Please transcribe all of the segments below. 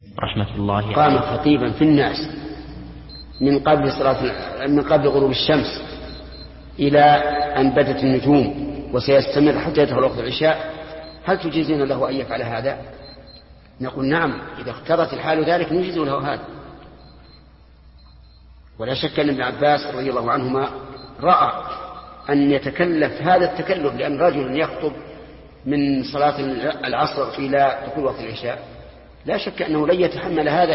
رحمة الله قام خطيبا في الناس من قبل غروب الشمس إلى أن بدت النجوم وسيستمر حتى يدخل وقت العشاء، هل تجيزون له أن يفعل هذا؟ نقول نعم، إذا اقتضت الحال ذلك نجيز له هذا. ولا شك أن ابن عباس رضي الله عنهما رأى أن يتكلف هذا التكلف، لأن رجل يخطب من صلاة العصر إلى دخول وقت العشاء لا شك أنه لن يتحمل هذا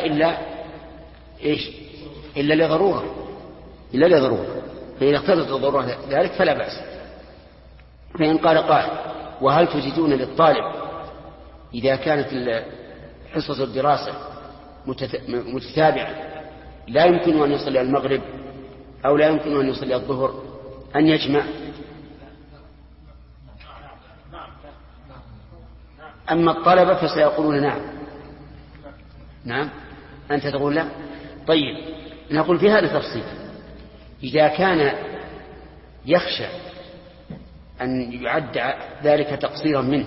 إلا لضرورة، فإذا اقتضت الضرورة ذلك فلا بأس. فإن قال قائل وهل تجدون للطالب إذا كانت حصص الدراسة متتابعة لا يمكن أن يصلي المغرب أو لا يمكن أن يصلي الظهر أن يجمع؟ أما الطلبة فسيقولون نعم أنت تقول لا. طيب نقول في هذا تفصيل، إذا كان يخشى أن يعد ذلك تقصيرا منه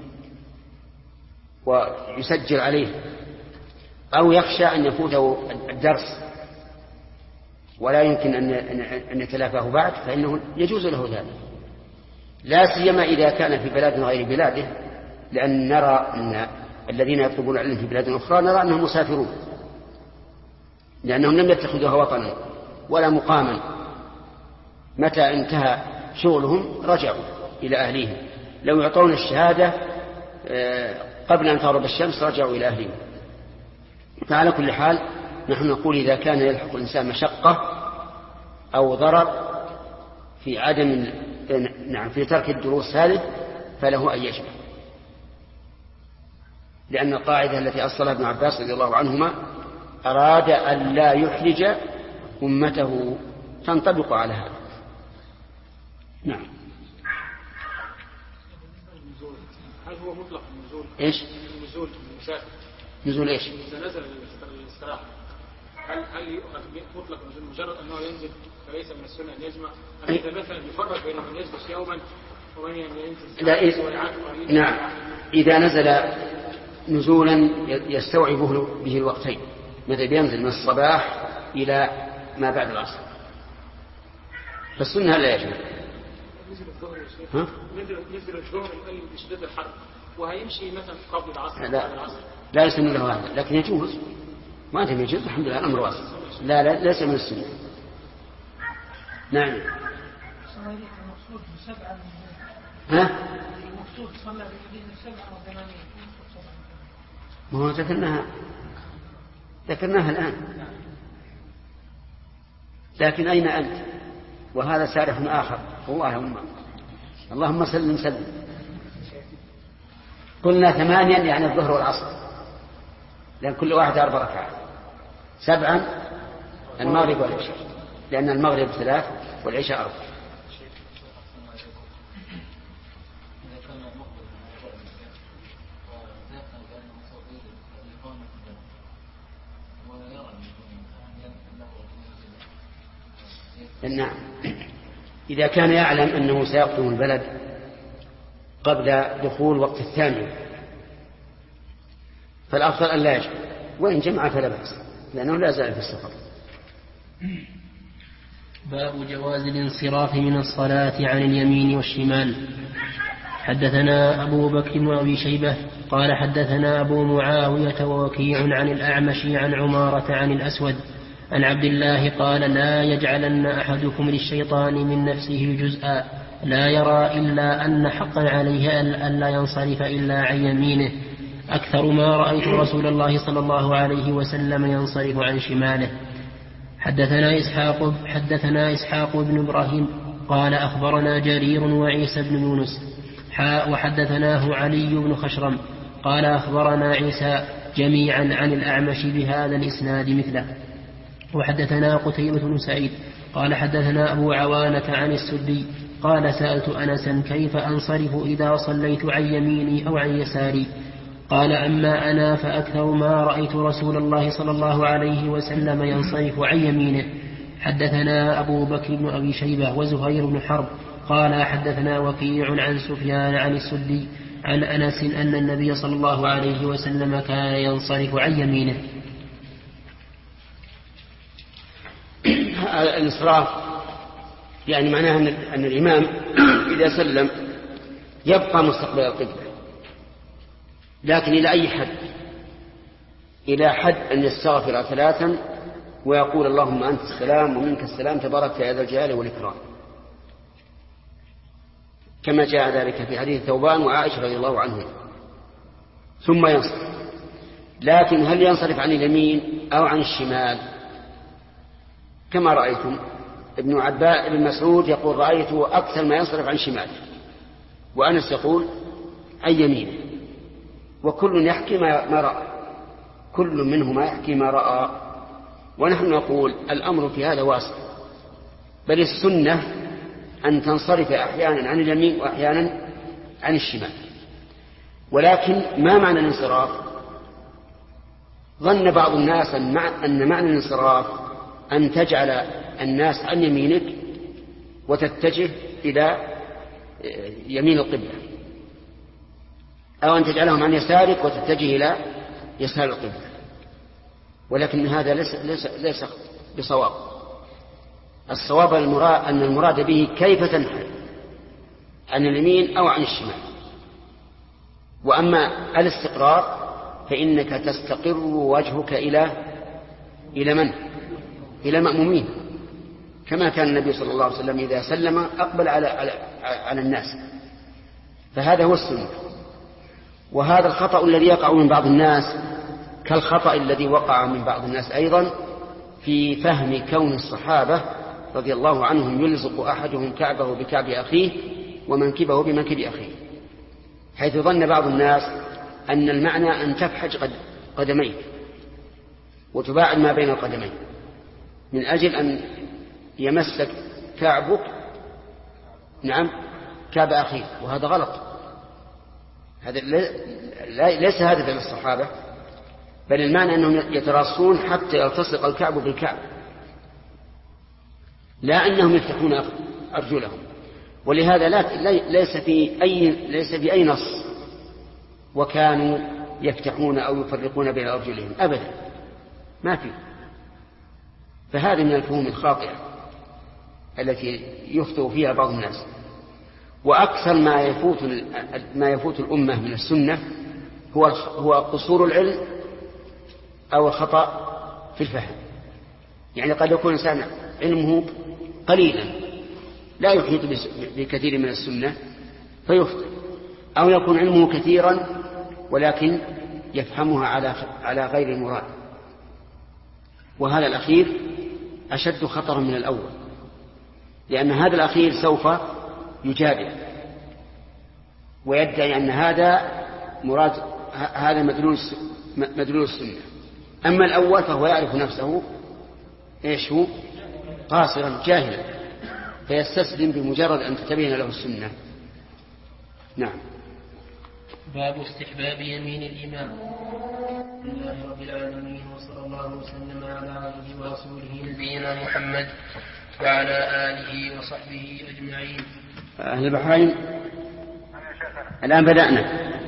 ويسجل عليه، أو يخشى أن يفوته الدرس ولا يمكن أن يتلافاه بعد، فإنه يجوز له ذلك، لا سيما إذا كان في بلاد غير بلاده، لأن نرى أن الذين يطلبون العلم في بلاد أخرى نرى أنهم مسافرون، لأنهم لم يتخذوها وطنا ولا مقاما، متى انتهى شغلهم رجعوا إلى أهليهم، لو يعطون الشهادة قبل أن تغرب الشمس رجعوا إلى أهلهم. فعلى كل حال نحن نقول إذا كان يلحق الإنسان مشقة أو ضرر في ترك الدروس هذه فله أن يجمع، لأن القاعدة التي أصلها ابن عباس رضي الله عنهما أراد أن لا يحرج أمته تنطبق على هذا. نعم. هل هو مطلق النزول؟ إيش؟ النزول المسافر. نزول إيش؟ إذا نزل الاستراحة هل مطلق النزول مجرد أنه ينزل فليس من السنة أن يجمع؟ هل إذا مثلا يفرق بين من يجلس يوما ومن ينزل لا نعم، إذا نزل نزولا يستوعب به الوقتين، مثل ينزل من الصباح إلى ما بعد العصر، فالسنة لا يجمع. نزل الظهر بشدة الحر وهيمشي مثلا قبل العصر لا يسمى له هذا، لكن يجوز، ما أنت يجوز الحمد لله الأمر واسع. لا ليس من السنة. نعم. المقصود بسبعة المقصود صلى بالمدينة 87 ما هو ذكرناها الآن، لكن أين أنت؟ وهذا سارح آخر. اللهم سلم. قلنا 8 يعني الظهر والعصر، لأن كل واحد 4 ركعات، 7 المغرب والعشاء، لأن المغرب 3 والعشاء 4. نعم، إذا كان يعلم أنه سيقدم البلد قبل دخول وقت الثاني فالأفضل أن لا يجمع، وإن جمع فلا بأس لأنه لا زال في السفر. باب جواز الانصراف من الصلاة عن اليمين والشمال. حدثنا أبو بكر وأبي شيبة قال حدثنا أبو معاوية ووكيع عن الأعمش عن عمارة عن الأسود عن عبد الله قال لا يجعلن أحدكم للشيطان من نفسه جزءا لا يرى إلا أن حقا عليه ألا ينصرف إلا عن يمينه أكثر ما رأيت رسول الله صلى الله عليه وسلم ينصرف عن شماله. حدثنا إسحاق بن إبراهيم قال أخبرنا جرير وعيسى بن يونس وحدثناه علي بن خشرم قال أخبرنا عيسى جميعا عن الأعمش بهذا الإسناد مثله. وحدثنا قتيبة بن سعيد قال حدثنا أبو عوانة عن السدي قال سألت أنسا كيف أنصرف إذا صليت عن يميني أو عن يساري قال أما أنا فأكثر ما رأيت رسول الله صلى الله عليه وسلم ينصرف عن يمينه. حدثنا أبو بكر بن أبي شيبة وزهير بن حرب قال حدثنا وكيع عن سفيان عن السدي عن أنس أن النبي صلى الله عليه وسلم كان ينصرف عن يمينه. الانصراف يعني معناه أن الإمام إذا سلم يبقى مستقبل القبلة، لكن إلى أي حد؟ إلى حد أن يستغفر 3 ويقول اللهم أنت السلام ومنك السلام تبارك يا ذا الجلال والإكرام، كما جاء ذلك في حديث ثوبان وعائشة رضي الله عنهم، ثم ينصرف. لكن هل ينصرف عن اليمين أو عن الشمال؟ كما رأيتم ابن مسعود يقول رأيته أكثر ما ينصرف عن شماله، وأنس يقول عن يمينه، وكل يحكي ما رأى، كل منهما يحكي ما رأى. ونحن نقول الأمر في هذا واسع، بل السنة أن تنصرف أحيانا عن اليمين وأحيانا عن الشمال. ولكن ما معنى الانصراف؟ ظن بعض الناس أن معنى الانصراف أن تجعل الناس عن يمينك وتتجه إلى يمين القبلة، أو أن تجعلهم عن يسارك وتتجه إلى يسار القبلة، ولكن هذا ليس بصواب. الصواب أن المراد به كيف تنحل، عن اليمين أو عن الشمال. وأما الاستقرار فإنك تستقر وجهك إلى من؟ إلى المأمومين، كما كان النبي صلى الله عليه وسلم إذا سلم أقبل على الناس، فهذا هو السنة. وهذا الخطأ الذي يقع من بعض الناس كالخطأ الذي وقع من بعض الناس أيضا في فهم كون الصحابة رضي الله عنهم يلزق أحدهم كعبه بكعب أخيه ومنكبه بمنكب أخيه، حيث ظن بعض الناس أن المعنى أن تفحج قدميك وتباعد ما بين القدمين من أجل أن يمسك كعبك كعب أخيه، وهذا غلط. هذا ليس هذا فعل الصحابة، بل المعنى أنهم يتراصون حتى يلتصق الكعب بالكعب، لا أنهم يفتحون أرجلهم. ولهذا ليس في أي نص وكانوا يفتحون أو يفرقون بين أرجلهم أبدا، ما في. فهذا من الفهوم الخاطئة التي يخطئ فيها بعض الناس. وأكثر ما يفوت الأمة من السنة هو قصور العلم أو الخطأ في الفهم. يعني قد يكون إنسان علمه قليلا لا يحيط بكثير من السنة فيخطئ، أو يكون علمه كثيرا ولكن يفهمها على غير المراد، وهذا الأخير أشد خطرا من الأول، لأن هذا الأخير سوف يجادل ويدعي أن هذا مدلول السنة. أما الأول فهو يعرف نفسه هو قاصرا جاهلا فيستسلم بمجرد أن تتبين له السنة. نعم. باب استحباب يمين الإمام. لله رب العالمين، وصلى الله وسلم على عبده ورسوله نبينا محمد وعلى آله وصحبه أجمعين. أهل البحرين الآن بدأنا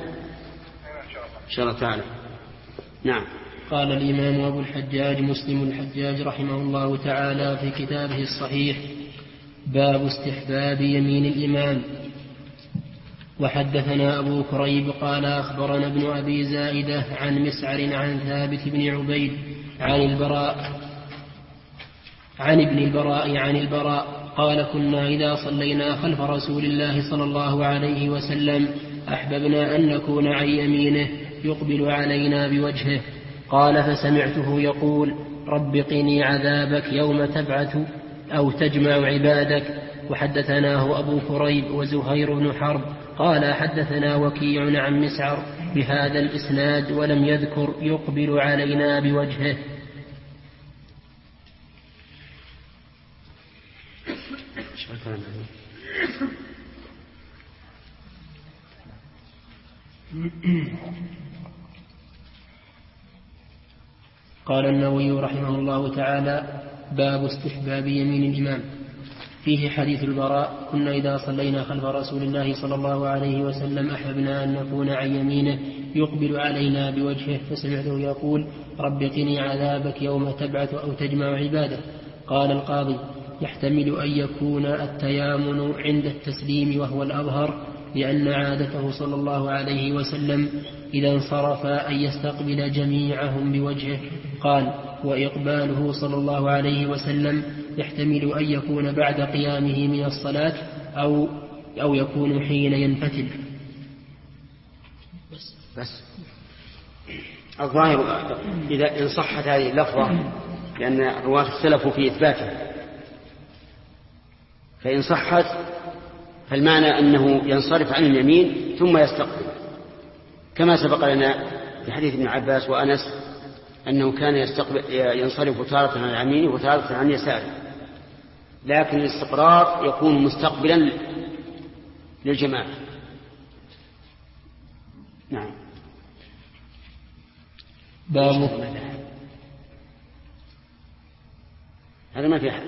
إن شاء الله تعالى. نعم. قال الإمام أبو الحجاج مسلم الحجاج رحمه الله تعالى في كتابه الصحيح: باب استحباب يمين الإمام. وحدثنا أبو كريب قال أخبرنا ابن أبي زائدة عن مسعر عن ثابت بن عبيد عن ابن البراء عن البراء قال: كنا إذا صلينا خلف رسول الله صلى الله عليه وسلم أحببنا أن نكون عن يمينه يقبل علينا بوجهه. قال: فسمعته يقول: رب قني عذابك يوم تبعث أو تجمع عبادك. وحدثناه أبو كريب وزهير بن حرب قال: حدثنا وكيع عن مسعر بهذا الإسناد ولم يذكر يقبل علينا بوجهه. قال النووي رحمه الله تعالى: باب استحباب يمين الإمام. فيه حديث البراء: كنا إذا صلينا خلف رسول الله صلى الله عليه وسلم أحببنا أن نكون عن يمينه يقبل علينا بوجهه، فسمعته يقول: رب قني عذابك يوم تبعث أو تجمع عباده. قال القاضي: يحتمل أن يكون التيامن عند التسليم وهو الأظهر، لأن عادته صلى الله عليه وسلم إذا انصرف أن يستقبل جميعهم بوجهه. قال: وإقباله صلى الله عليه وسلم يحتمل أن يكون بعد قيامه من الصلاة أو يكون حين ينفتل. بس الظاهر إذا إن صحت هذه اللفظة، لأن الرواة اختلفوا في إثباتها، فإن صحت فالمعنى أنه ينصرف عن اليمين ثم يستقبل، كما سبق لنا في حديث ابن عباس وأنس أنه كان ينصرف تارة عن يمينه وتارة عن يساره، لكن الاستقرار يكون مستقبلا للجماعة. نعم. باب هذا ما في حد.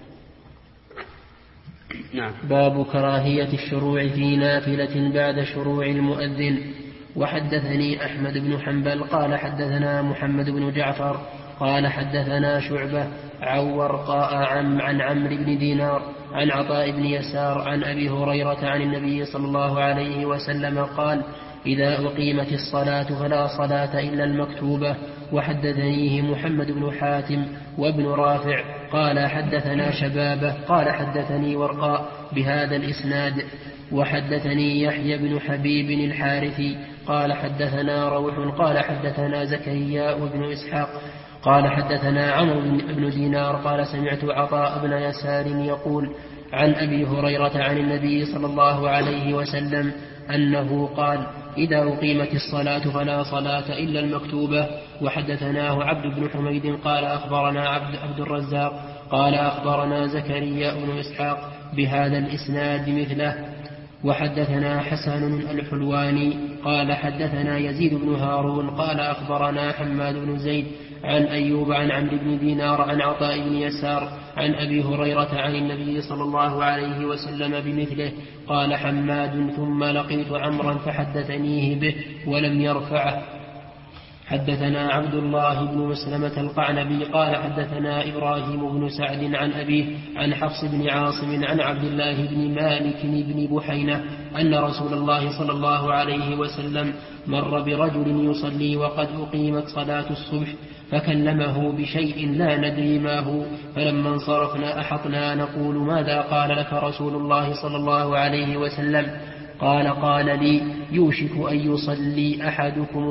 نعم. باب كراهية الشروع في نافلة بعد شروع المؤذن. وحدثني أحمد بن حنبل قال حدثنا محمد بن جعفر قال حدثنا شعبة عن ورقاء عن عمرو بن دينار عن عطاء بن يسار عن أبي هريرة عن النبي صلى الله عليه وسلم قال: إذا أقيمت الصلاة فلا صلاة إلا المكتوبة. وحدثنيه محمد بن حاتم وابن رافع قال حدثنا شبابه قال حدثني ورقاء بهذا الإسناد. وحدثني يحيى بن حبيب الحارثي قال حدثنا روح قال حدثنا زكريا بن إسحاق قال حدثنا عمرو بن دينار قال سمعت عطاء بن يسار يقول عن أبي هريرة عن النبي صلى الله عليه وسلم أنه قال: إذا أقيمت الصلاة فلا صلاة إلا المكتوبة. وحدثناه عبد بن حميد قال أخبرنا عبد الرزاق قال أخبرنا زكريا بن إسحاق بهذا الإسناد مثله. وحدثنا حسن الحلواني قال حدثنا يزيد بن هارون قال أخبرنا حماد بن زيد عن أيوب عن عمرو بن دينار عن عطاء بن يسار عن أبي هريرة عن النبي صلى الله عليه وسلم بمثله. قال حماد: ثم لقيت عمرا فحدثنيه به ولم يرفعه. حدثنا عبد الله بن مسلمة القعنبي قال حدثنا إبراهيم بن سعد عن أبيه عن حفص بن عاصم عن عبد الله بن مالك بن بحينة أن رسول الله صلى الله عليه وسلم مر برجل يصلي وقد أقيمت صلاة الصبح فكلمه بشيء لا ندري ما هو، فلما انصرفنا أحطنا نقول: ماذا قال لك رسول الله صلى الله عليه وسلم؟ قال لي: يوشك أن يصلي أحدكم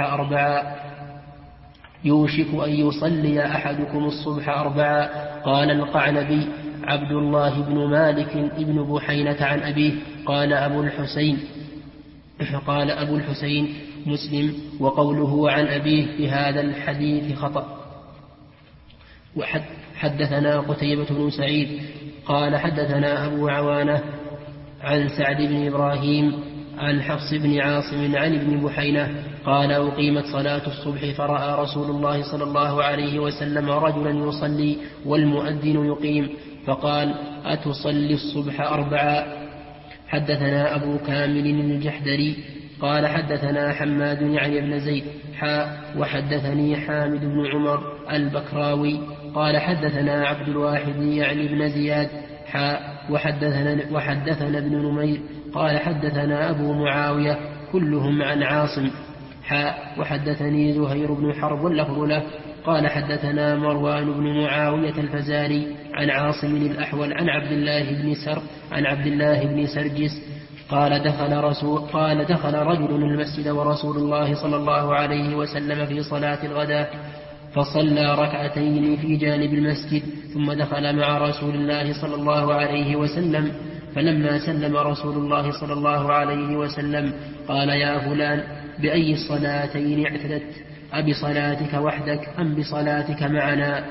الصبح أربعا. قال القعنبي: عبد الله بن مالك بن بحينة عن أبيه. قال أبو الحسين مسلم: وقوله عن أبيه في هذا الحديث خطأ. وحدثنا قتيبة بن سعيد قال حدثنا أبو عوانة عن سعد بن إبراهيم عن حفص بن عاصم عن ابن بحينة قال: أقيمت صلاة الصبح فرأى رسول الله صلى الله عليه وسلم رجلا يصلي والمؤذن يقيم فقال: أتصلي الصبح أربعا. حدثنا أبو كامل الجحدري قال حدثنا حماد يعني ابن زيد وحدثني حامد بن عمر البكراوي قال حدثنا عبد الواحد يعني ابن زياد وحدثنا ابن نمير قال حدثنا أبو معاوية كلهم عن عاصم وحدثني زهير بن حرب واللفظ له قال حدثنا مروان بن معاوية الفزاري عن عاصم الأحول عن عبد الله بن سرجس قال دخل رجل المسجد ورسول الله صلى الله عليه وسلم في صلاة الغداء فصلى ركعتين في جانب المسجد ثم دخل مع رسول الله صلى الله عليه وسلم فلما سلم رسول الله صلى الله عليه وسلم قال: يا فلان بأي الصلاتين اعتدت؟ أبصلاتك وحدك أم بصلاتك معنا؟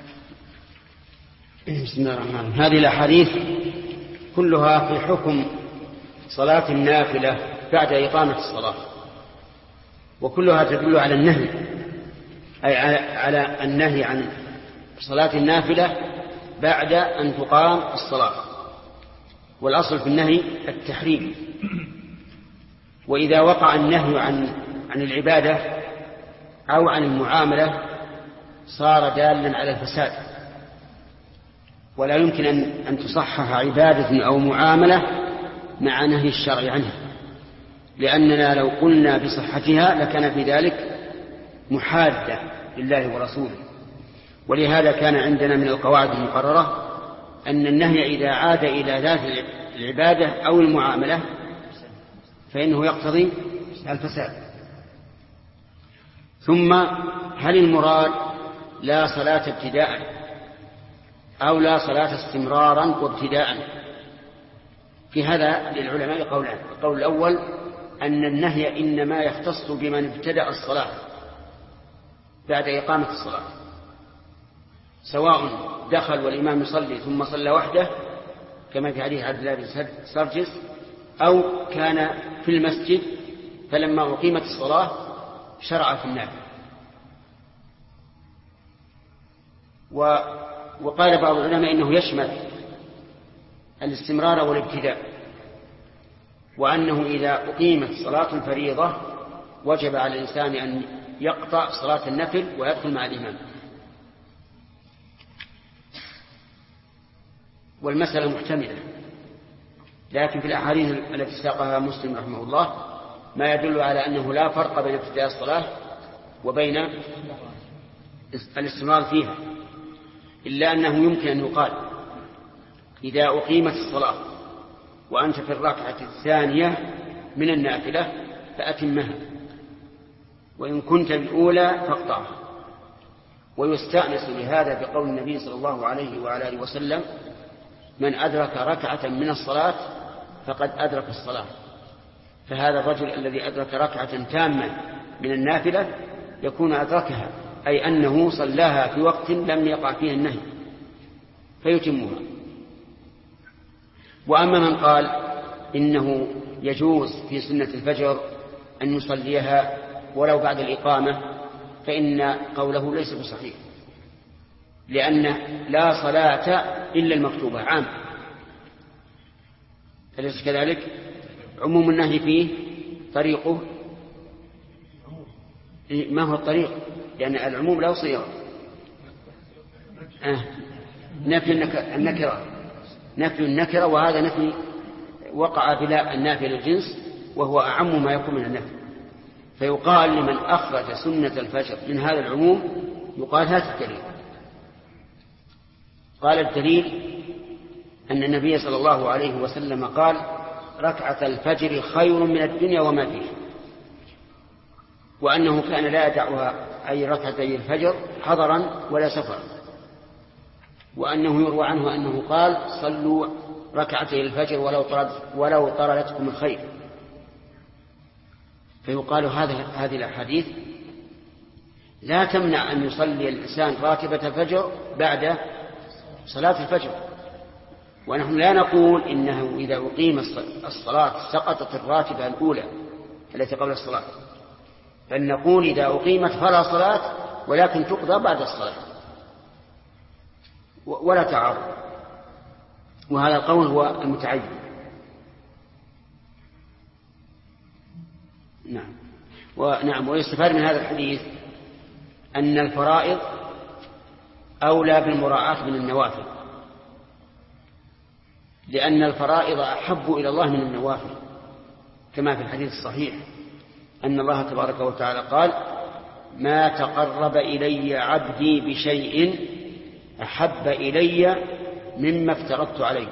بسم الله الرحمن الرحيم. هذه الأحاديث كلها في حكم صلاة النافلة بعد إقامة الصلاة، وكلها تدل على النهي، أي على النهي عن صلاة النافلة بعد أن تقام الصلاة، والأصل في النهي التحريم. وإذا وقع النهي عن العبادة أو عن المعاملة صار دالا على الفساد، ولا يمكن أن تصحح عبادة أو معاملة مع نهي الشرع عنها، لأننا لو قلنا بصحتها لكان في ذلك محادة لله ورسوله. ولهذا كان عندنا من القواعد المقررة أن النهي إذا عاد إلى ذات العبادة أو المعاملة فإنه يقتضي الفساد. ثم هل المراد لا صلاة ابتداء أو لا صلاة استمرارا وابتداء؟ في هذا للعلماء قولان. القول الأول أن النهي إنما يختص بمن ابتدأ الصلاة بعد إقامة الصلاة، سواء دخل والإمام يصلي ثم صلى وحده كما في حديث عبد الله بن سرجس، أو كان في المسجد فلما أقيمت الصلاة شرع في النافلة. وقال بعض العلماء إنه يشمل الاستمرار والابتداء، وأنه إذا أقيمت صلاة الفريضة وجب على الإنسان أن يقطع صلاة النفل ويدخل مع الإمام. والمسألة محتملة، لكن في الأحاديث التي ساقها مسلم رحمه الله ما يدل على أنه لا فرق بين ابتداء الصلاة وبين الاستمرار فيها، إلا أنه يمكن أن يقال إذا أقيمت الصلاة وأنت في الركعة الثانية من النافلة فأتمها، وإن كنت الأولى فاقطعها. ويستأنس لهذا بقول النبي صلى الله عليه وعلى آله وسلم: من أدرك ركعة من الصلاة فقد أدرك الصلاة. فهذا الرجل الذي أدرك ركعة تامة من النافلة يكون أدركها، أي أنه صلاها في وقت لم يقع فيه النهي فيتمها. وأما من قال إنه يجوز في سنة الفجر أن يصليها ولو بعد الإقامة فإن قوله ليس بصحيح، لأن لا صلاة إلا المكتوبة عام، أليس كذلك؟ عموم النهي فيه طريقه ما هو الطريق؟ لأن العموم له صيغة. نفي النكرة، وهذا نفي وقع بلا النافي للجنس، وهو أعم ما يكون من النفي. فيقال لمن أخرج سنة الفجر من هذا العموم يقال هات الدليل. قال الدليل أن النبي صلى الله عليه وسلم قال: ركعة الفجر خير من الدنيا وما فيها، وأنه كان لا يدعها أي ركعتي الفجر حضرا ولا سفرا، وأنه يروى عنه أنه قال: صلوا ركعتي الفجر ولو طردتكم الخير. فيقال هذه الأحاديث لا تمنع أن يصلي الإنسان راتبة الفجر بعد صلاة الفجر، ونحن لا نقول إنه إذا أقيم الصلاة سقطت الراتبة الأولى التي قبل الصلاة، بل نقول إذا أقيمت فلا صلاة ولكن تقضى بعد الصلاة ولا تعارض. وهذا القول هو المتعين. نعم. ويستفاد من هذا الحديث أن الفرائض أولى بالمراعاة من النوافل، لأن الفرائض أحب إلى الله من النوافل، كما في الحديث الصحيح أن الله تبارك وتعالى قال: ما تقرب إلي عبدي بشيء أحب إلي مما افترضت عليه.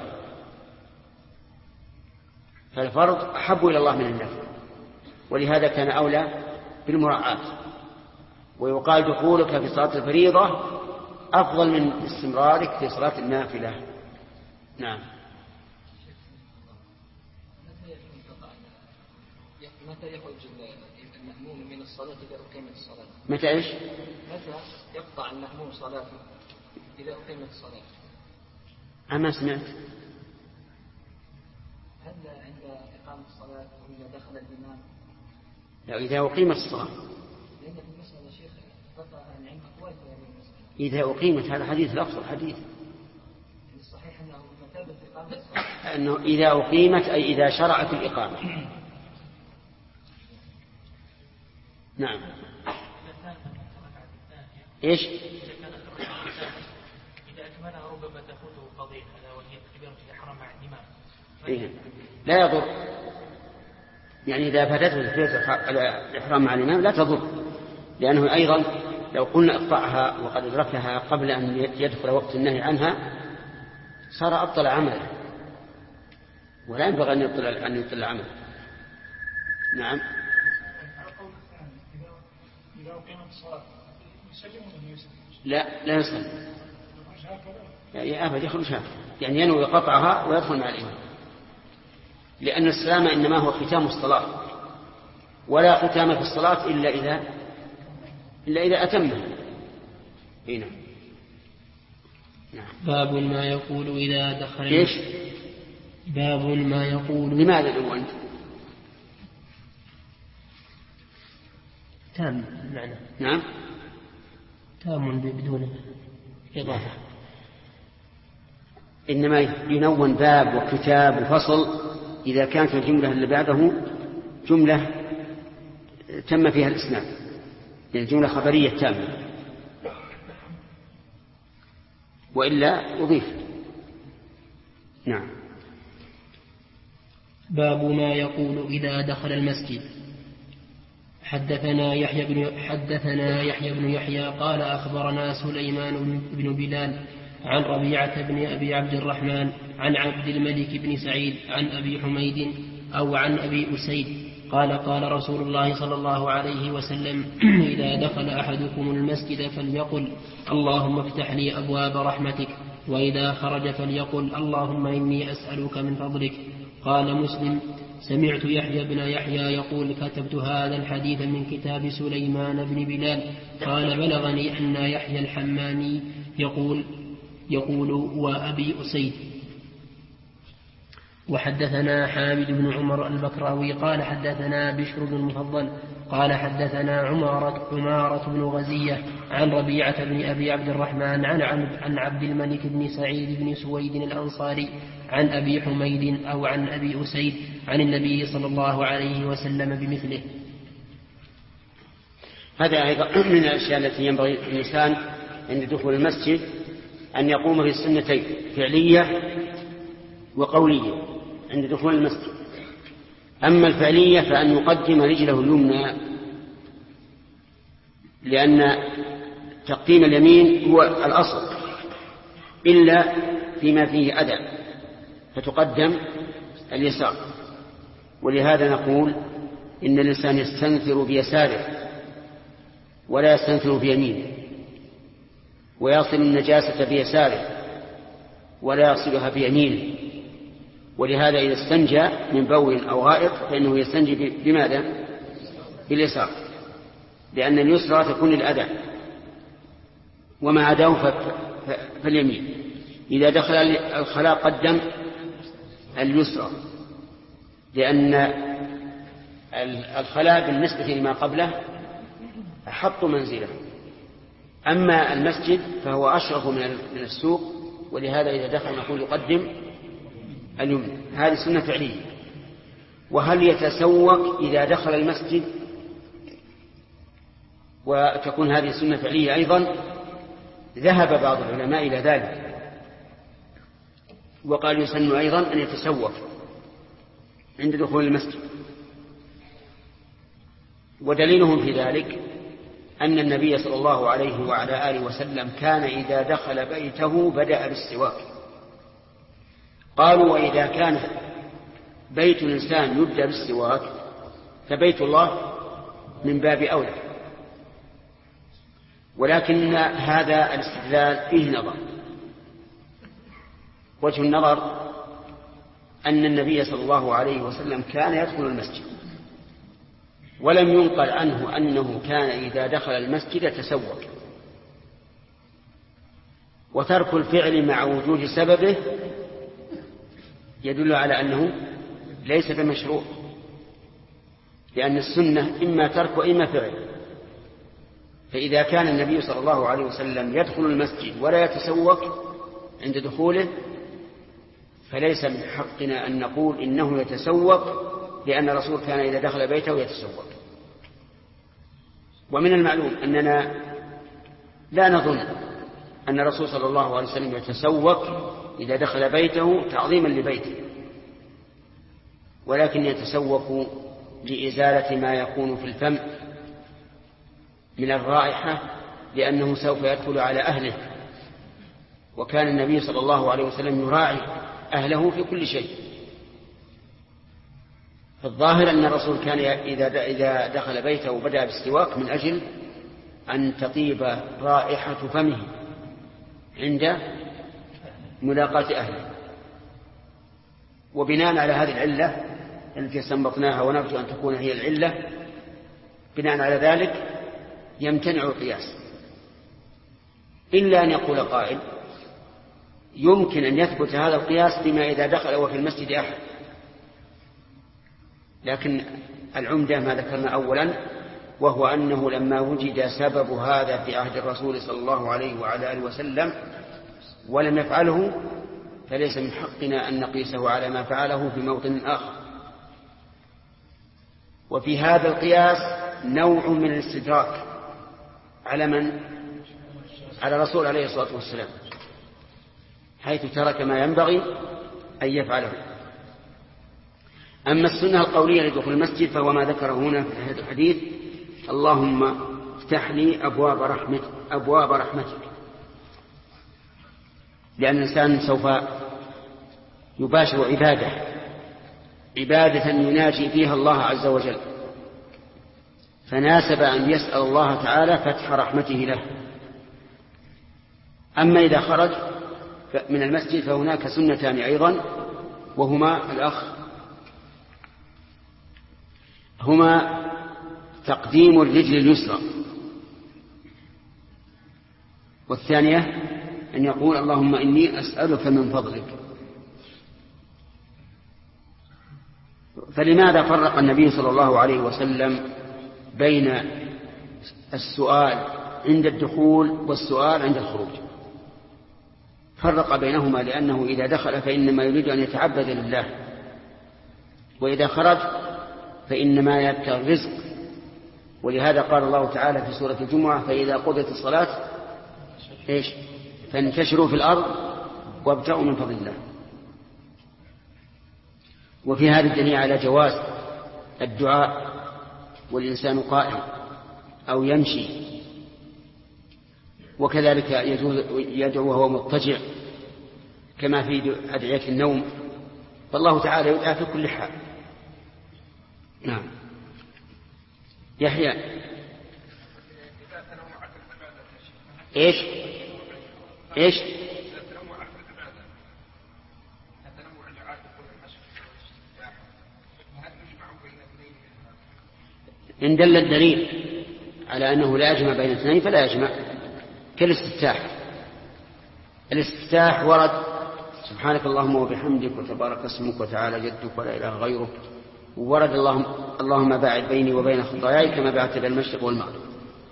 فالفرض أحب إلى الله من النفل، ولهذا كان أولى بالمراعاة. ويقال دخولك في صلاة الفريضة أفضل من استمرارك في صلاة النافلة. نعم. متى يخرج المأموم من الصلاة إذا أقيمت الصلاة؟ متى إيش؟ متى يقطع المأموم صلاته إذا أقيمت الصلاة؟ أما سمعت. هل عند إقامة الصلاة وإذا دخل الإمام؟ لا، إذا أقيمت الصلاة. لأن في المسألة شيخ قطع عن علم أقوال في هذه المسألة. إذا أقيمت، هذا حديث لفظ الحديث. أنه إذا أقيمت أي إذا شرعت الإقامة. نعم. إيش؟ إذا أكملها ربما تفوته فضيلة وهي تكبيرة الإحرام مع الإمام. إيه؟ لا يضر، يعني إذا فاتته تكبيرة الإحرام مع الإمام لا تضر، لأنه أيضا لو قلنا اقطعها وقد أدركها قبل أن يدخل وقت النهي عنها صار أبطل عمله، ولا ينبغي أن يبطل عمله. نعم. لا يصل، يعني أبد يخرج هكذا، يعني ينوي قطعها ويدخل مع الإمام، لأن السلام إنما هو ختام الصلاة، ولا ختام في الصلاة إلا إذا أتمها. هنا باب ما يقول إذا دخل. إيش؟ باب ما يقول. لماذا الأول؟ تام معنى. نعم. تام بدون إضافة. إنما ينون باب وكتاب وفصل إذا كانت الجملة اللي بعده جملة تم فيها الإسناد، يعني جملة خبرية تامة، وإلا يضيف. نعم. باب ما يقول إذا دخل المسجد. حدثنا يحيى بن يحيى قال أخبرنا سليمان بن بلال عن ربيعة بن أبي عبد الرحمن عن عبد الملك بن سعيد عن أبي حميد أو عن أبي أسيد قال قال رسول الله صلى الله عليه وسلم إذا دخل أحدكم المسجد فليقل اللهم افتح لي أبواب رحمتك، وإذا خرج فليقل اللهم إني أسألك من فضلك. قال مسلم سمعت يحيى بن يحيى يقول كتبت هذا الحديث من كتاب سليمان بن بلال. قال بلغني أن يحيى الحماني يقول وأبي أسيد. وحدثنا حامد بن عمر البكراوي قال حدثنا بشر بن المفضل قال حدثنا عمارة بن غزية عن ربيعة بن أبي عبد الرحمن عن عبد الملك بن سعيد بن سويد الأنصاري عن أبي حميد أو عن أبي أسيد عن النبي صلى الله عليه وسلم بمثله. هذا أيضا من الأشياء التي ينبغي الإنسان عند دخول المسجد أن يقوم بالسنتين فعلية وقولية عند دخول المسجد. أما الفعلية فأن يقدم رجله اليمنى، لأن تقديم اليمين هو الأصل إلا فيما فيه أذى فتقدم اليسار. ولهذا نقول إن الإنسان يستنثر بيساره ولا يستنثر بيمينه، ويصل النجاسة بيساره ولا يصلها بيمينه. ولهذا إذا استنجى من بول أو غائط فإنه يستنجي بماذا؟ باليسار، لأن اليسرى تكون للأذى وما عداه فاليمين. إذا دخل الخلاء قدم اليسرى، لأن الخلاء بالنسبة لما قبله أحط منزله، أما المسجد فهو أشرف من السوق، ولهذا إذا دخل نقول يقدم اليمنى. هذه سنة فعلية. وهل يتسوق إذا دخل المسجد؟ وتكون هذه سنة فعلية أيضا. ذهب بعض العلماء إلى ذلك وقال يسن أيضا أن يتسوق عند دخول المسجد. ودليلهم في ذلك أن النبي صلى الله عليه وعلى آله وسلم كان إذا دخل بيته بدأ بالسواك. قالوا وإذا كان بيت الإنسان يبدأ بالسواك فبيت الله من باب أولى. ولكن هذا الاستدلال فيه نظر. وجه النظر أن النبي صلى الله عليه وسلم كان يدخل المسجد ولم ينقل عنه أنه كان إذا دخل المسجد تسوق. وترك الفعل مع وجود سببه يدل على أنه ليس بمشروع، لأن السنة إما ترك وإما فعل. فإذا كان النبي صلى الله عليه وسلم يدخل المسجد ولا يتسوق عند دخوله فليس من حقنا أن نقول إنه يتسوق، لأن الرسول كان إذا دخل بيته يتسوق. ومن المعلوم أننا لا نظن أن الرسول صلى الله عليه وسلم يتسوق إذا دخل بيته تعظيما لبيته، ولكن يتسوق لإزالة ما يكون في الفم من الرائحة، لأنه سوف يدخل على أهله، وكان النبي صلى الله عليه وسلم يراعي أهله في كل شيء. فالظاهر أن الرسول كان إذا دخل بيته وبدأ بالسواك من أجل أن تطيب رائحة فمه عند ملاقاة أهله. وبناء على هذه العلة التي استنبطناها ونرجو أن تكون هي العلة، بناء على ذلك يمتنع القياس، إلا أن يقول قائل يمكن أن يثبت هذا القياس بما إذا دخل وفي المسجد أحد، لكن العمدة ما ذكرنا أولا، وهو أنه لما وجد سبب هذا في عهد الرسول صلى الله عليه وعلى آله وسلم ولم يفعله، فليس من حقنا أن نقيسه على ما فعله في موطن آخر. وفي هذا القياس نوع من الاستدراك على من؟ على الرسول عليه الصلاة والسلام، حيث ترك ما ينبغي أن يفعله. أما السنة القولية لدخول المسجد فهو ما ذكره هنا في هذا الحديث: اللهم افتح لي أبواب رحمتك، لأن الإنسان سوف يباشر عبادة يناجي فيها الله عز وجل، فناسب أن يسأل الله تعالى فتح رحمته له. أما إذا خرج من المسجد فهناك سنتان أيضا، وهما هما تقديم الرجل اليسرى، والثانية أن يقول اللهم إني أسألك من فضلك. فلماذا فرق النبي صلى الله عليه وسلم بين السؤال عند الدخول والسؤال عند الخروج؟ فرق بينهما لأنه إذا دخل فإنما يريد أن يتعبد لله، وإذا خرج فإنما يبتغي الرزق. ولهذا قال الله تعالى في سورة الجمعة: فإذا قضيت الصلاة فانتشروا في الأرض وابتغوا من فضل الله. وفي هذا الدليل على جواز الدعاء والإنسان قائم أو يمشي، وكذلك يجوز يدعو وهو مضطجع كما في أدعية النوم، فالله تعالى يدعى في كل حال. نعم. يحيى ايش إن دل الدليل على أنه لا يجمع بين اثنين فلا يجمع، كالاستفتاح ورد سبحانك اللهم وبحمدك وتبارك اسمك وتعالى جدك ولا إله غيرك، وورد اللهم باعد بيني وبين خطاياي كما بعدت بين المشرق والمغرب.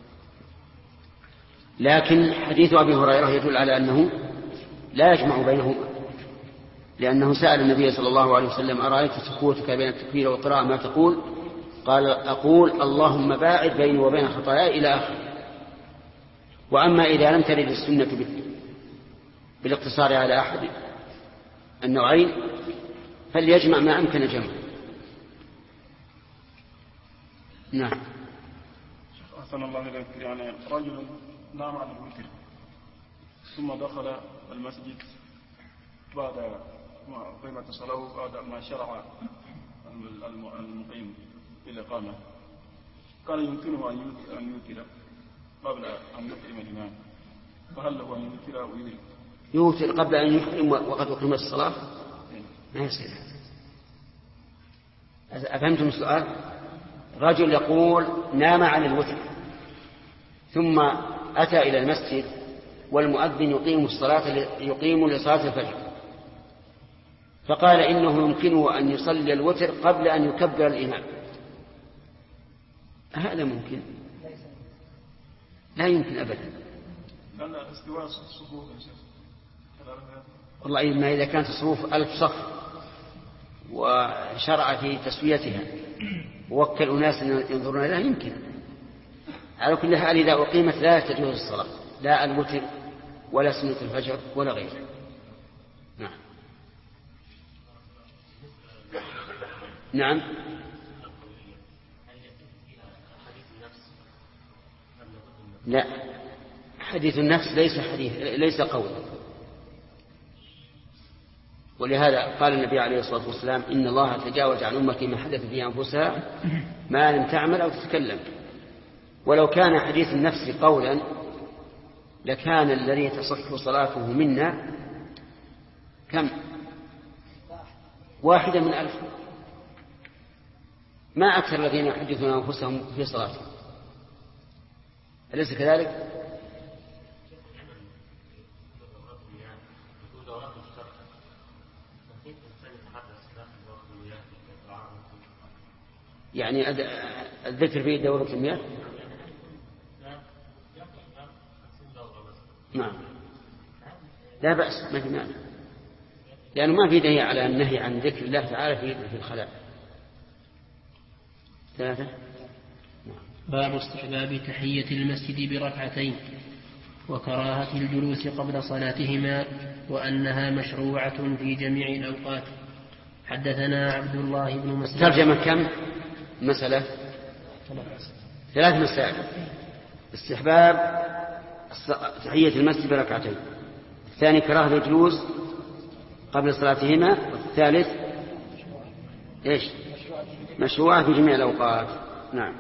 لكن حديث أبي هريرة يدل على أنه لا يجمع بينهما، لأنه سأل النبي صلى الله عليه وسلم: أرأيت سكوتك بين التكبير والقراءة ما تقول؟ قال: أقول اللهم باعد بيني وبين خطاياي إلى آخره. وأما إذا لم ترد السنة بالاقتصار على أحد النوعين فليجمع ما أمكن جمعه. نعم. أحسن الله إليك. يعني رجل نام عن الوتر ثم دخل المسجد بعد ما قيمة صلاة، بعد ما شرع المقيم بالإقامة، كان يمكنه أن يوتر قبل أن يقيم الإمام، فهل له أن يوتر أو يوتر قبل أن يقيم وقد أقيمت الصلاة؟ ما يصير. أفهمتم السؤال؟ رجل يقول نام عن الوتر ثم أتى إلى المسجد والمؤذن يقيم لصلاة الفجر، فقال إنه يمكنه أن يصلي الوتر قبل أن يكبر الإمام. هذا ممكن؟ لا يمكن أبدا. والله ما إذا كانت صفوف 1000 صف وشرع في تسويتها ووكل أناس ينظرون إليها يمكن. على كل حال إذا أقيمت لا تجوز الصلاة، لا الوتر ولا سنة الفجر ولا غيره. نعم. نعم. لا، حديث النفس ليس قولا، ولهذا قال النبي عليه الصلاة والسلام إن الله تجاوز عن أمتي ما حدث في أنفسها ما لم تعمل أو تتكلم. ولو كان حديث النفس قولا لكان الذي تصح صلاته منا كم؟ 1 من 1000، ما أكثر الذين يحدثون أنفسهم في صلاتهم، أليس كذلك؟ يعني الذكر في دورة المياه. نعم، لا بأس، ما في مانع، لأنه ما في دليل على النهي عن ذكر الله تعالى في الخلاء. 3. باب استحباب تحية المسجد بركعتين وكراهة الجلوس قبل صلاتهما وأنها مشروعة في جميع الأوقات. حدثنا عبد الله بن مسلم. ترجمة كم مسألة؟ 3 مسائل. استحباب تحية المسجد بركعتين، الثاني كراهة الجلوس قبل صلاتهما، والثالث إيش؟ مشروعة في جميع الأوقات. نعم.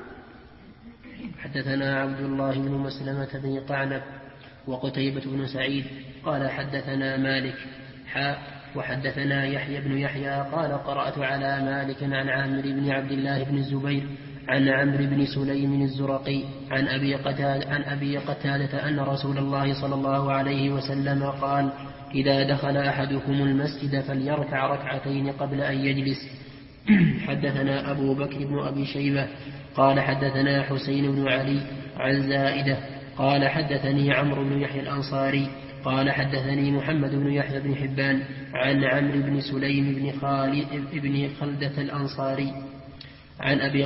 حدثنا عبد الله بن مسلمة بن قعنب وقتيبة بن سعيد قال حدثنا مالك وحدثنا يحيى بن يحيى قال قرأت على مالك عن عامر بن عبد الله بن الزبير عن عمرو بن سليم الزرقي عن أبي قتادة أن رسول الله صلى الله عليه وسلم قال إذا دخل أحدكم المسجد فليركع ركعتين قبل أن يجلس. حدثنا أبو بكر بن أبي شيبة قال حدثنا حسين بن علي عن زائدة قال حدثني عمرو بن يحيى الأنصاري قال حدثني محمد بن يحيى بن حبان عن عمرو بن سليم بن خلدة الأنصاري عن أبي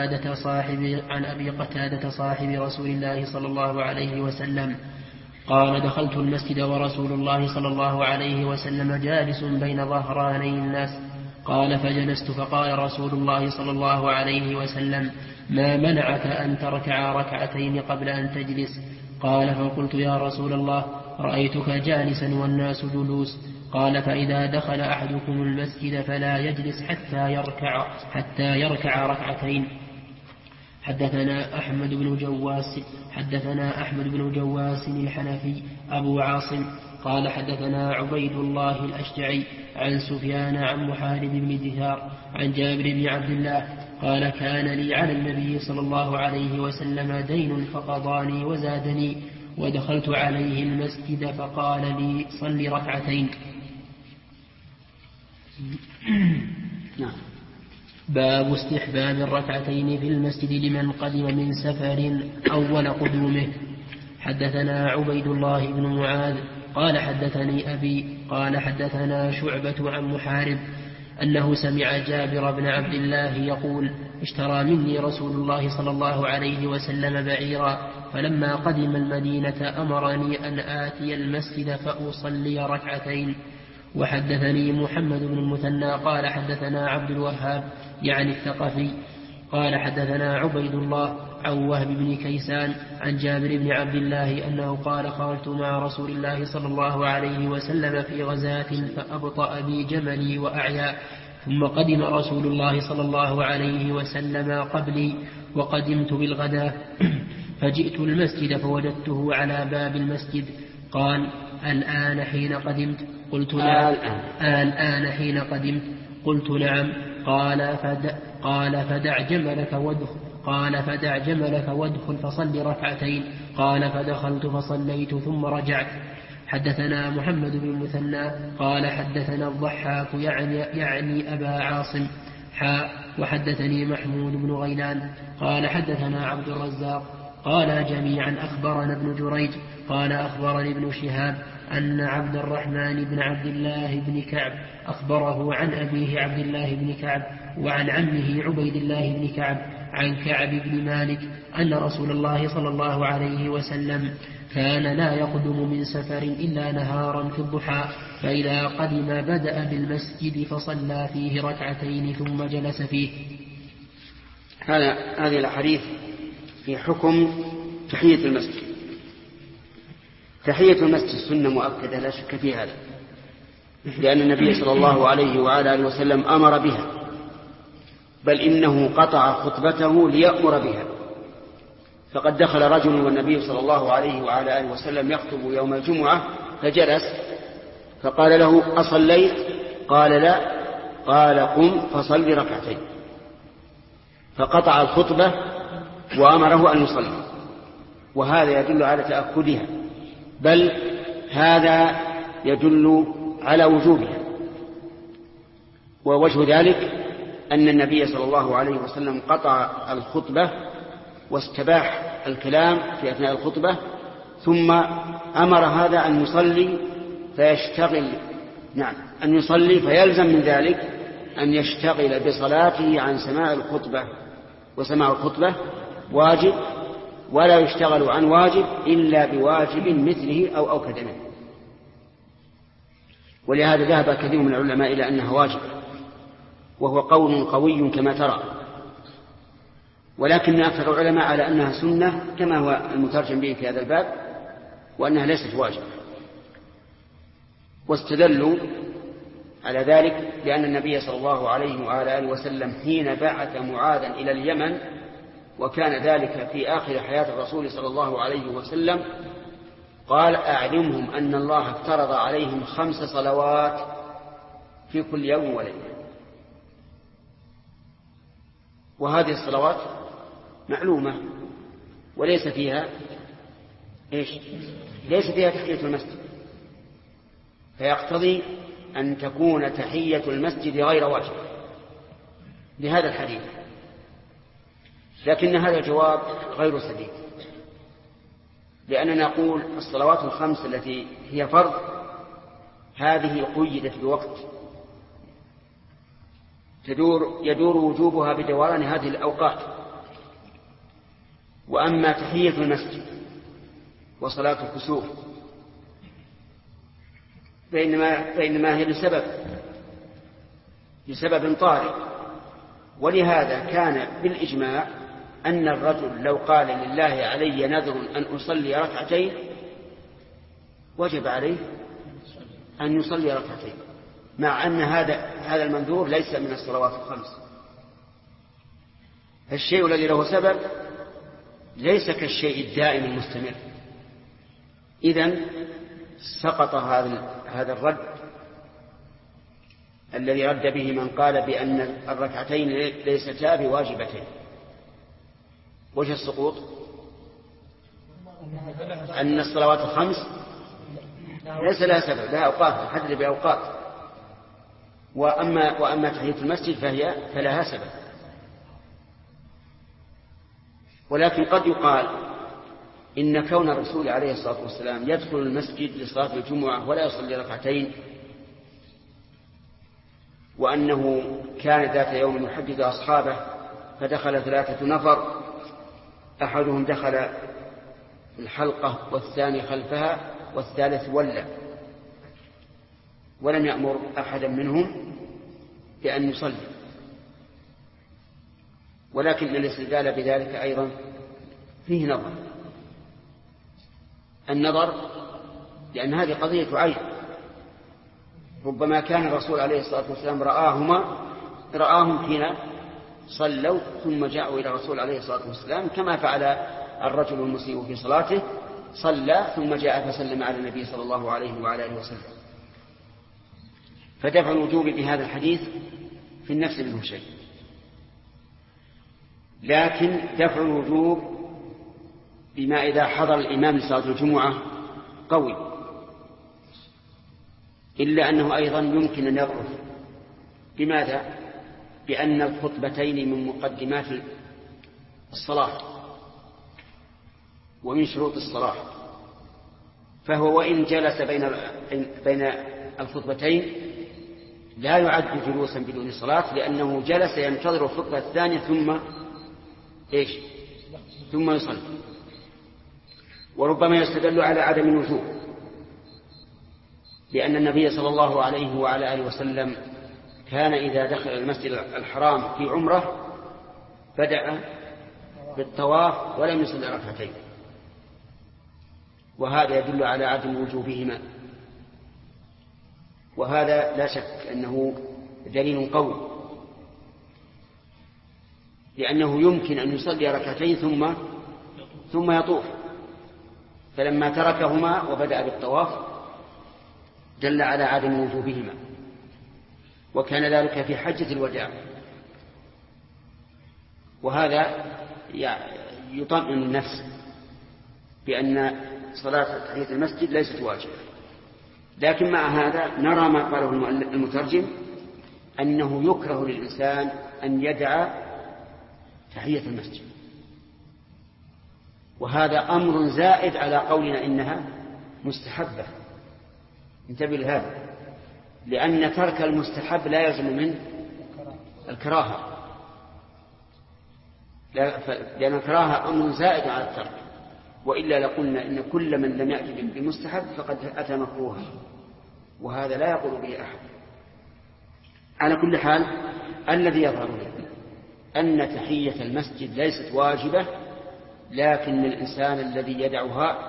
قتادة صاحب رسول الله صلى الله عليه وسلم قال دخلت المسجد ورسول الله صلى الله عليه وسلم جالس بين ظهراني الناس قال فجلست فقال رسول الله صلى الله عليه وسلم ما منعك أن تركع ركعتين قبل أن تجلس؟ قال فقلت يا رسول الله رأيتك جالسا والناس جلوس. قال فإذا دخل أحدكم المسجد فلا يجلس حتى يركع ركعتين. حدثنا أحمد بن جواس الحنفي أبو عاصم قال حدثنا عبيد الله الأشجعي عن سفيان عن محارب بن دثار عن جابر بن عبد الله قال كان لي على النبي صلى الله عليه وسلم دين فقضاني وزادني ودخلت عليه المسجد فقال لي صل ركعتين. باب استحباب الركعتين في المسجد لمن قدم من سفر أول قدومه. حدثنا عبيد الله بن معاذ قال حدثني أبي قال حدثنا شعبة عن محارب أنه سمع جابر بن عبد الله يقول اشترى مني رسول الله صلى الله عليه وسلم بعيرا فلما قدم المدينة أمرني أن آتي المسجد فأصلي ركعتين. وحدثني محمد بن المثنى قال حدثنا عبد الوهاب يعني الثقفي قال حدثنا عبيد الله عن وهب بن كيسان عن جابر بن عبد الله أنه قال خرجت مع رسول الله صلى الله عليه وسلم في غزاة فأبطأ بي جملي وأعيا ثم قدم رسول الله صلى الله عليه وسلم قبلي وقدمت بالغداة فجئت المسجد فوجدته على باب المسجد. قال الآن حين قدمت؟ قلت نعم. الآن حين قدمت؟ قلت نعم. قال فدع جملك وادخل فصل ركعتين. قال فدخلت فصليت ثم رجعت. حدثنا محمد بن المثنى قال حدثنا الضحاك يعني أبا عاصم وحدثني محمود بن غيلان قال حدثنا عبد الرزاق قال جميعا أخبرنا ابن جريج قال أخبرني ابن شهاب أن عبد الرحمن بن عبد الله بن كعب أخبره عن أبيه عبد الله بن كعب وعن عمه عبيد الله بن كعب عن كعب بن مالك أن رسول الله صلى الله عليه وسلم كان لا يقدم من سفر إلا نهارا في الضحى، فإذا قدم بدأ بالمسجد فصلى فيه ركعتين ثم جلس فيه. هذه الأحاديث في حكم تحية المسجد. تحية المسجد سنة مؤكدة لا شك في هذا، لأن النبي صلى الله عليه وعلى آله وسلم أمر بها، بل إنه قطع خطبته ليأمر بها. فقد دخل رجل والنبي صلى الله عليه وعلى آله وسلم يخطب يوم الجمعة فجلس، فقال له: أصليت؟ قال: لا. قال: قم فصل ركعتين. فقطع الخطبة وأمره أن يصلي، وهذا يدل على تأكدها، بل هذا يدل على وجوبها. ووجه ذلك أن النبي صلى الله عليه وسلم قطع الخطبة واستباح الكلام في أثناء الخطبة، ثم أمر هذا أن يصلي فيشتغل، أن يصلي فيلزم من ذلك أن يشتغل بصلاته عن سماع الخطبة، وسماع الخطبة واجب، ولا يشتغل عن واجب إلا بواجب مثله أو أوكد منه. ولهذا ذهب كثير من العلماء إلى أنها واجب، وهو قول قوي كما ترى، ولكن أكثر العلماء على أنها سنة كما هو المترجم به في هذا الباب، وأنها ليست واجب. واستدلوا على ذلك لأن النبي صلى الله عليه وعلى آله وسلم حين بعث معاذا إلى اليمن، وكان ذلك في آخر حياة الرسول صلى الله عليه وسلم، قال: أعلمهم أن الله افترض عليهم 5 صلوات في كل يوم وليلة. وهذه الصلوات معلومة وليس فيها ليس فيها تحية المسجد، فيقتضي أن تكون تحية المسجد غير واجب لهذا الحديث. لكن هذا الجواب غير سديد، لأننا نقول الصلوات ال5 التي هي فرض هذه قيدت بوقت يدور وجوبها بدوران هذه الأوقات. وأما تحية المسجد وصلاة الكسوف فإنما هي لسبب طارئ، ولهذا كان بالإجماع أن الرجل لو قال: لله علي نذر أن أصلي ركعتين، وجب عليه أن يصلي ركعتين، مع أن هذا المنذور ليس من الصلوات ال5. الشيء الذي له سبب ليس كالشيء الدائم المستمر. إذن سقط هذا الرد الذي رد به من قال بأن الركعتين ليستا بواجبتين. وجه السقوط أن الصلوات ال5 ليس لها سبب، لها أوقات تحدد بأوقات، وأما تحية المسجد فلها سبب. ولكن قد يقال إن كون الرسول عليه الصلاة والسلام يدخل المسجد لصلاة الجمعة ولا يصلي ركعتين، وأنه كان ذات يوم يحدث أصحابه فدخل 3 نفر، أحدهم دخل الحلقة والثاني خلفها والثالث ولى، ولم يأمر أحدا منهم بأن يصلي. ولكن الاستدلال بذلك أيضا فيه نظر. النظر لأن هذه قضية عين، ربما كان الرسول عليه الصلاة والسلام رآهم حين صلوا ثم جاءوا إلى الرسول عليه الصلاة والسلام، كما فعل الرجل المسيء في صلاته، صلى ثم جاء فسلم على النبي صلى الله عليه وعلى آله وسلم. فدفع الوجوب بهذا الحديث في النفس منه شيء، لكن دفع الوجوب بما إذا حضر الإمام لصلاة الجمعة قوي، إلا أنه أيضا يمكن أن يضعف. لماذا؟ بأن الخطبتين من مقدمات الصلاة، ومن شروط الصلاة، فهو وإن جلس بين الخطبتين لا يعد جلوسا بدون صلاة، لأنه جلس ينتظر الخطبة الثانية ثم يصلي. وربما يستدل على عدم الوجوب، لأن النبي صلى الله عليه وعلى آله وسلم كان إذا دخل المسجد الحرام في عمره بدأ بالطواف ولم يصلي ركعتين، وهذا يدل على عدم وجوبهما، وهذا لا شك أنه دليل قوي، لأنه يمكن أن يصلي ركعتين ثم يطوف، فلما تركهما وبدأ بالطواف دل على عدم وجوبهما. وكان ذلك في حجة الوداع، وهذا يطمئن النفس بأن صلاة تحية المسجد ليست واجبة. لكن مع هذا نرى ما قاله المترجم أنه يكره للإنسان أن يدع تحية المسجد، وهذا أمر زائد على قولنا إنها مستحبة. انتبه لهذا، لأن ترك المستحب لا يلزم منه الكراهة، لأن الكراهة أمر زائد على الترك، وإلا لقلنا إن كل من لم يأتي بمستحب فقد أتى مكروها، وهذا لا يقول به أحد. على كل حال الذي يظهر لي أن تحية المسجد ليست واجبة، لكن الإنسان الذي يدعها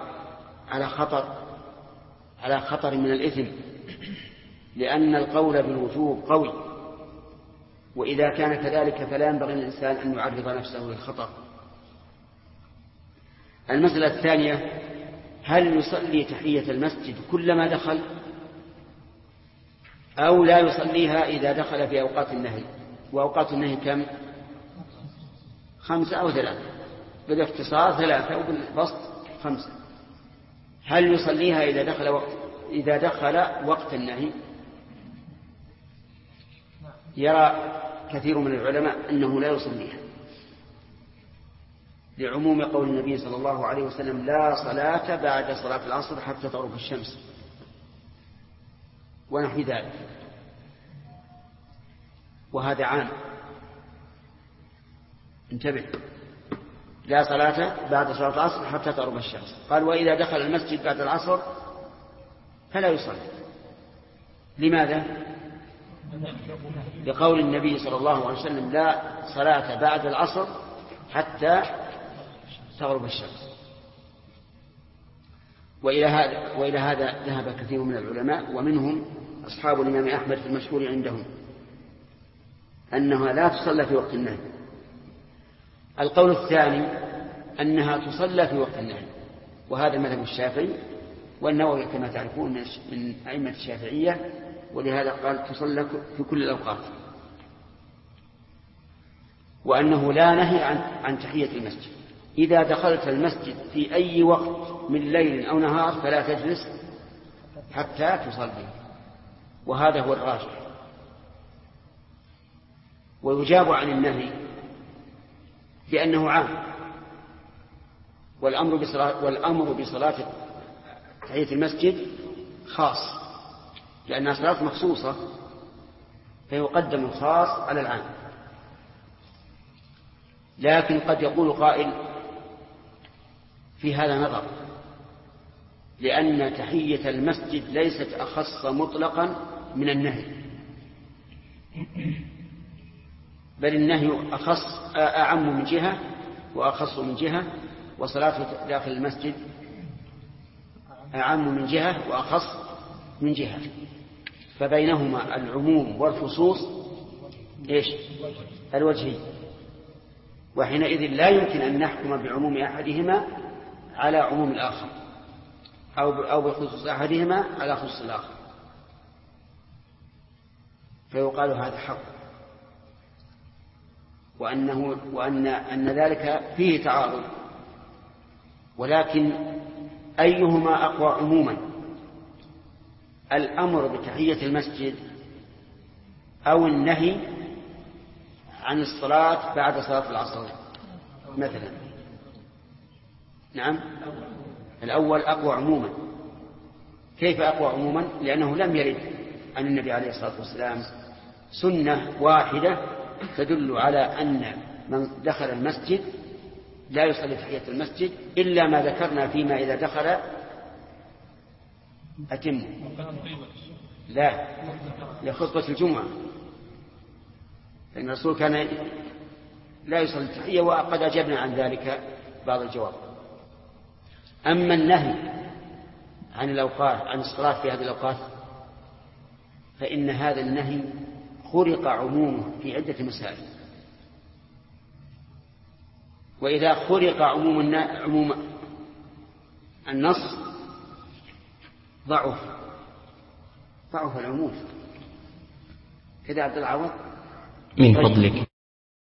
على خطر من الإثم، لأن القول بالوجوب قوي، وإذا كان كذلك فلا ينبغي للإنسان أن يعرض نفسه للخطر. المسألة الثانية: هل يصلي تحية المسجد كلما دخل أو لا يصليها إذا دخل في أوقات النهي؟ وأوقات النهي كم؟ 5 أو 3، بالاختصار 3 وبالبسط 5. هل يصليها إذا دخل وقت النهي؟ يرى كثير من العلماء أنه لا يصليها، لعموم قول النبي صلى الله عليه وسلم: لا صلاة بعد صلاة العصر حتى تغرب الشمس، ونحو ذلك، وهذا عام. انتبه، لا صلاة بعد صلاة العصر حتى تغرب الشمس. قال: وإذا دخل المسجد بعد العصر فلا يصلي. لماذا؟ لقول النبي صلى الله عليه وسلم: لا صلاة بعد العصر حتى تغرب الشمس. وإلى هذا ذهب كثير من العلماء، ومنهم أصحاب الإمام أحمد في المشهور عندهم أنها لا تصلى في وقت النهي. القول الثاني أنها تصلى في وقت النهي، وهذا مذهب الشافعي والنووي كما تعرفون من أئمة الشافعية، ولهذا قال تصلى في كل الأوقات، وأنه لا نهي عن تحية المسجد. إذا دخلت المسجد في أي وقت من ليل أو نهار فلا تجلس حتى تصلي، وهذا هو الراجح. ويجاب عن النهي لأنه عام، والأمر بصلاة تحية المسجد خاص، لأنها صلاة مخصوصة، فيقدم الخاص على العام. لكن قد يقول قائل: في هذا نظر، لأن تحية المسجد ليست أخص مطلقا من النهي، بل النهي أعم من جهة وأخص من جهة، وصلاة داخل المسجد أعم من جهة وأخص من جهة، فبينهما العموم والخصوص الوجهي، وحينئذ لا يمكن أن نحكم بعموم أحدهما على عموم الآخر، أو بخصوص أحدهما على خصوص الآخر، فيقال هذا حق، وأن ذلك فيه تعارض، ولكن أيهما أقوى عموما: الأمر بتحية المسجد أو النهي عن الصلاة بعد صلاة العصر مثلا؟ نعم، الأول أقوى عموما. كيف أقوى عموما؟ لأنه لم يرد عن النبي عليه الصلاة والسلام سنة واحدة تدل على أن من دخل المسجد لا يصلي تحية المسجد إلا ما ذكرنا فيما إذا دخل أتم لا لخطبة الجمعة، لأن الرسول كان لا يصلي التحية، وقد أجبنا عن ذلك بعض الجواب. أما النهي عن الأوقات عن الصلاة في هذه الأوقات فإن هذا النهي خرق عمومه في عدة مسائل، وإذا خرق عموم النص ضعف العموم. كذا عبد العوض من فضلك.